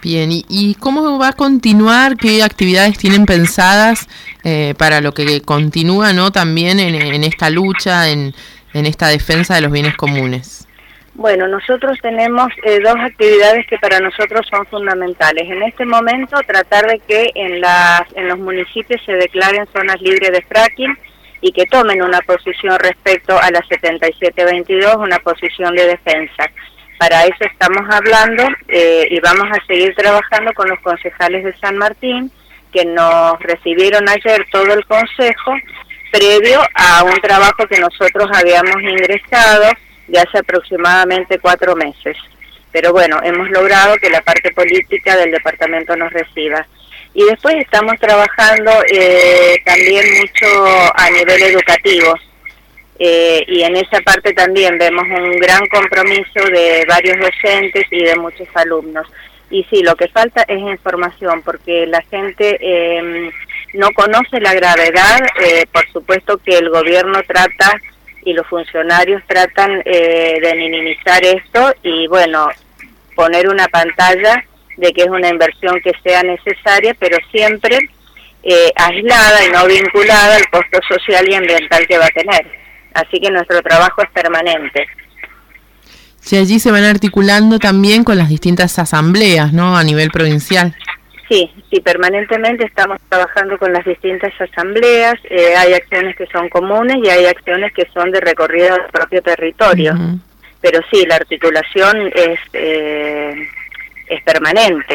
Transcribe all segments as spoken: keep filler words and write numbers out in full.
Bien, ¿y, y cómo va a continuar? ¿Qué actividades tienen pensadas eh, para lo que continúa, ¿no? También en, en esta lucha, en, en esta defensa de los bienes comunes. Bueno, nosotros tenemos eh, dos actividades que para nosotros son fundamentales. En este momento, tratar de que en, las, en los municipios se declaren zonas libres de fracking y que tomen una posición respecto a la setenta y siete veintidós, una posición de defensa. Para eso estamos hablando eh, y vamos a seguir trabajando con los concejales de San Martín, que nos recibieron ayer todo el consejo, previo a un trabajo que nosotros habíamos ingresado de hace aproximadamente cuatro meses. Pero bueno, hemos logrado que la parte política del departamento nos reciba. Y después estamos trabajando eh, también mucho a nivel educativo. Eh, y en esa parte también vemos un gran compromiso de varios docentes y de muchos alumnos. Y sí, lo que falta es información, porque la gente eh, no conoce la gravedad. Eh, por supuesto que el gobierno trata y los funcionarios tratan eh, de minimizar esto y, bueno, poner una pantalla de que es una inversión que sea necesaria, pero siempre eh, aislada y no vinculada al costo social y ambiental que va a tener. Así que nuestro trabajo es permanente. Si allí se van articulando también con las distintas asambleas, ¿no?, a nivel provincial. Sí, sí, permanentemente estamos trabajando con las distintas asambleas. Eh, hay acciones que son comunes y hay acciones que son de recorrido del propio territorio. Uh-huh. Pero sí, la articulación es, eh, es permanente.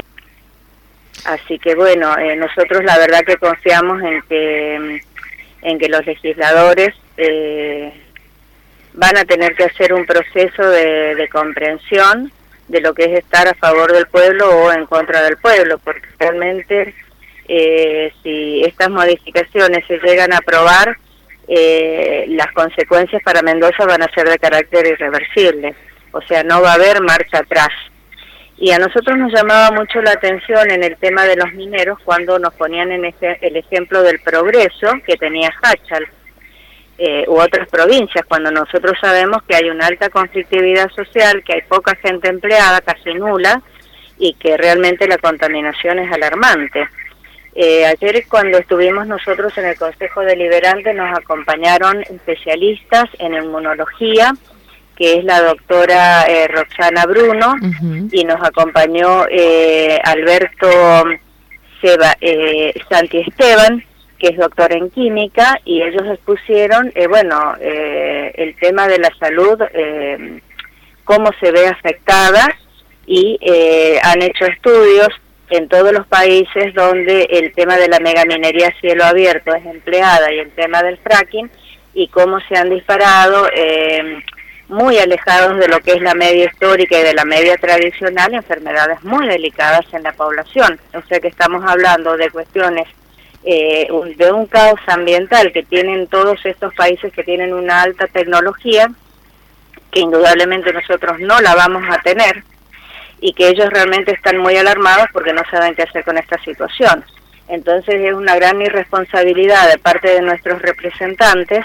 Así que bueno, eh, nosotros la verdad que confiamos en que, en que los legisladores Eh, van a tener que hacer un proceso de, de comprensión de lo que es estar a favor del pueblo o en contra del pueblo, porque realmente eh, si estas modificaciones se llegan a aprobar, eh, las consecuencias para Mendoza van a ser de carácter irreversible, o sea, no va a haber marcha atrás. Y a nosotros nos llamaba mucho la atención en el tema de los mineros cuando nos ponían en ese, el ejemplo del progreso que tenía Hachal, Eh, u otras provincias, cuando nosotros sabemos que hay una alta conflictividad social, que hay poca gente empleada, casi nula, y que realmente la contaminación es alarmante. Eh, ayer cuando estuvimos nosotros en el Consejo Deliberante nos acompañaron especialistas en inmunología, que es la doctora eh, Roxana Bruno, uh-huh. y nos acompañó eh, Alberto Seba, eh, Santi Esteban, que es doctor en química, y ellos expusieron, eh, bueno, eh, el tema de la salud, eh, cómo se ve afectada, y eh, han hecho estudios en todos los países donde el tema de la megaminería a cielo abierto es empleada y el tema del fracking, y cómo se han disparado, eh, muy alejados de lo que es la media histórica y de la media tradicional, enfermedades muy delicadas en la población. O sea que estamos hablando de cuestiones Eh, de un caos ambiental que tienen todos estos países que tienen una alta tecnología, que indudablemente nosotros no la vamos a tener, y que ellos realmente están muy alarmados porque no saben qué hacer con esta situación. Entonces es una gran irresponsabilidad de parte de nuestros representantes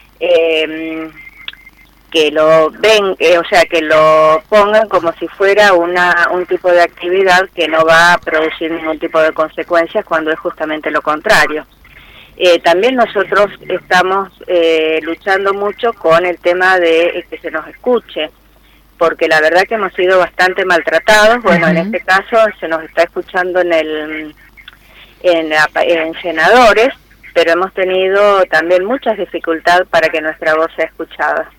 eh, que lo ven, eh, o sea, que lo pongan como si fuera una un tipo de actividad que no va a producir ningún tipo de consecuencias, cuando es justamente lo contrario. Eh, también nosotros estamos eh, luchando mucho con el tema de eh, que se nos escuche, porque la verdad que hemos sido bastante maltratados. Bueno, uh-huh. en este caso se nos está escuchando en el en, en senadores, pero hemos tenido también muchas dificultades para que nuestra voz sea escuchada.